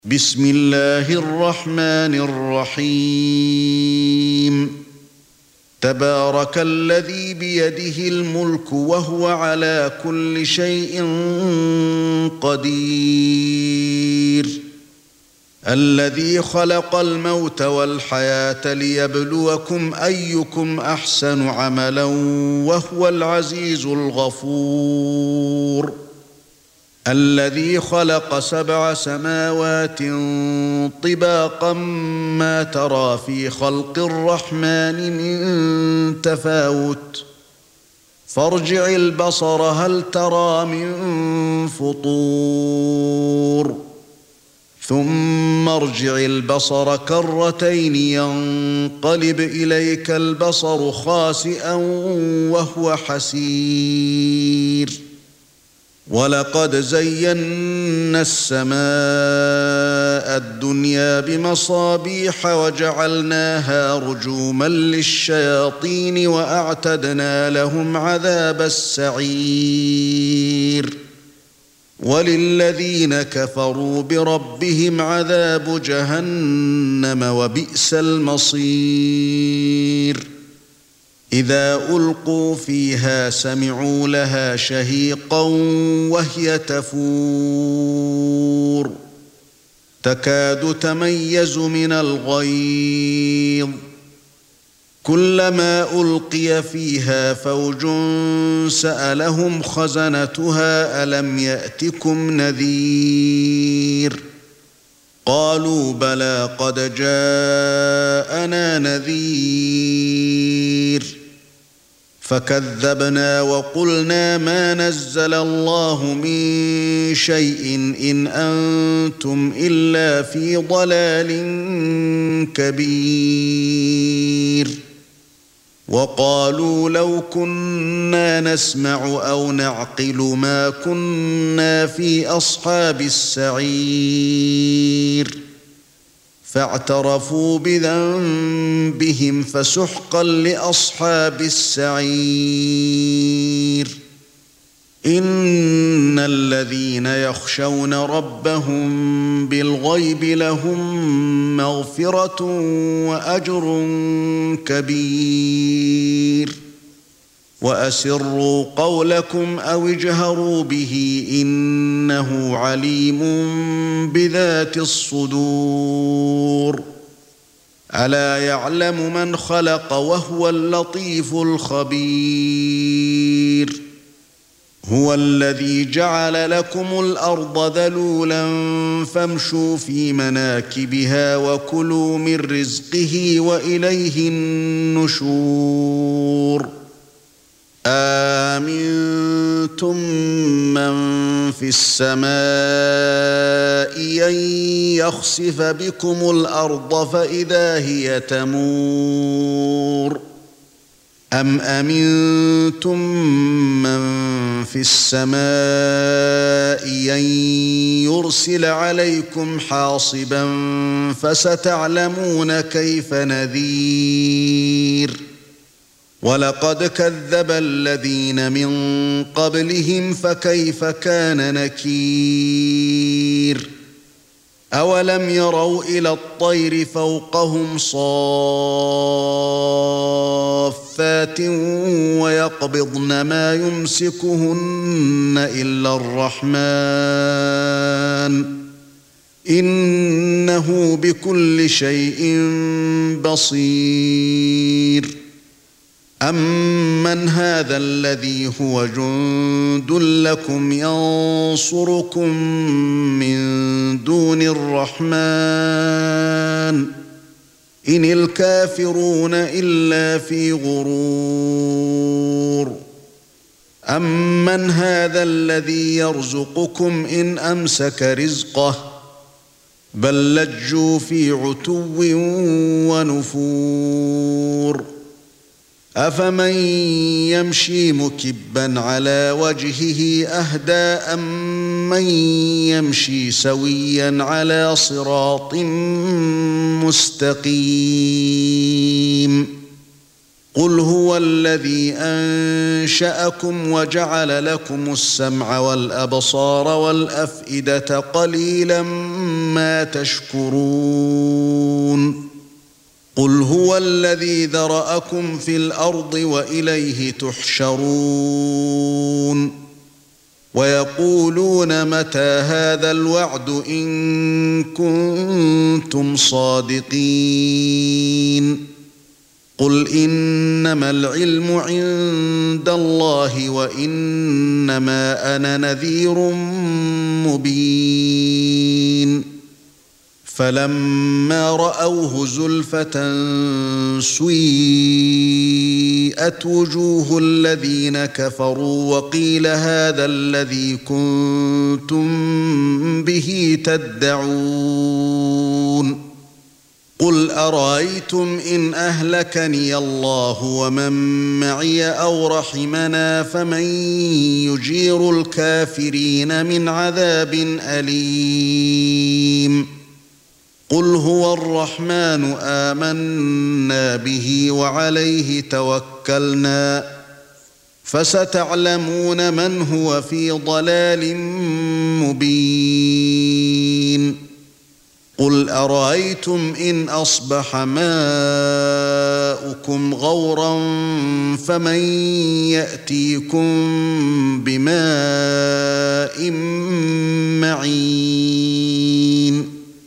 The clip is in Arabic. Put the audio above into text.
بسم الله الرحمن الرحيم تبارك الذي بيده الملك وهو على كل شيء قدير الذي خلق الموت والحياة ليبلوكم أيكم أحسن عملا وهو العزيز الغفور الذي خلق 7 سماوات طباقا ما ترى في خلق الرحمن من تفاوت فارجع البصر هل ترى من فطور ثم ارجع البصر كرتين ينقلب إليك البصر خاسئا وهو حسير وَلَقَدْ زَيَّنَّا السَّمَاءَ الدُّنْيَا بِمَصَابِيحَ وَجَعَلْنَاهَا رُجُومًا لِلشَّيَاطِينِ وَأَعْتَدْنَا لَهُمْ عَذَابَ السَّعِيرِ وَلِلَّذِينَ كَفَرُوا بِرَبِّهِمْ عَذَابُ جَهَنَّمَ وَبِئْسَ الْمَصِيرُ إذا ألقوا فيها سمعوا لها شهيقا وهي تفور تكاد تميز من الغيظ كلما ألقي فيها فوج سألهم خزنتها ألم يأتكم نذير قالوا بلى قد جاءنا نذير فكذبنا وقلنا ما نزل الله من شيء إن أنتم إلا في ضلال كبير وقالوا لو كنا نسمع أو نعقل ما كنا في أصحاب السعير فاعترفوا بذنبهم فسحقا لأصحاب السعير إن الذين يخشون ربهم بالغيب لهم مغفرة وأجر كبير وأسروا قولكم أو اجهروا به إنه عليم بذات الصدور ألا يعلم من خلق وهو اللطيف الخبير هو الذي جعل لكم الأرض ذلولا فامشوا في مناكبها وكلوا من رزقه وإليه النشور أَأَمِنْتُمْ مَنْ فِي السَّمَاءِ أَنْ يَخْسِفَ بِكُمُ الْأَرْضَ فَإِذَا هِيَ تَمُورُ أَمْ أَمِنْتُمْ مَنْ فِي السَّمَاءِ أَنْ يُرْسِلَ عَلَيْكُمْ حَاصِبًا فَسَتَعْلَمُونَ كَيْفَ نَذِيرِ وَلَقَدْ كَذَّبَ الَّذِينَ مِنْ قَبْلِهِمْ فَكَيْفَ كَانَ نَكِيرِ أَوَلَمْ يَرَوْا إِلَى الطَّيْرِ فَوْقَهُمْ صَافَّاتٍ وَيَقْبِضْنَ مَا يُمْسِكُهُنَّ إِلَّا الرَّحْمَنُ إِنَّهُ بِكُلِّ شَيْءٍ بَصِيرٌ أَمَّنْ هَذَا الَّذِي هُوَ جُندٌ لَّكُمْ يَنصُرُكُم مِّن دُونِ الرَّحْمَنِ إِنِ الْكَافِرُونَ إِلَّا فِي غُرُورٍ أَمَّنْ هَذَا الَّذِي يَرْزُقُكُمْ إِنْ أَمْسَكَ رِزْقَهُ بَل لَّجُّوا فِي عُتُوٍّ وَنُفُورٍ أَفَمَن يَمْشِي مُكِبًّا عَلَى وَجْهِهِ أَهْدَىٰ أَمَّن يَمْشِي سَوِيًّا عَلَى صِرَاطٍ مُّسْتَقِيمٍ قل هو الذي أنشأكم وجعل لكم السمع والأبصار والأفئدة قليلا ما تشكرون قل هو الذي ذرأكم في الأرض وإليه تحشرون ويقولون متى هذا الوعد إن كنتم صادقين قل إنما العلم عند الله وإنما أنا نذير مبين فلما رأوه زلفة سيئت وجوه الذين كفروا وقيل هذا الذي كنتم به تدعون قل أرأيتم إن أهلكني الله ومن معي أو رحمنا فمن يجير الكافرين من عذاب أليم قل هو الرحمن آمنا به وعليه توكلنا فستعلمون من هو في ضلال مبين قل أرأيتم إن أصبح ماؤكم غورا فمن يأتيكم بماء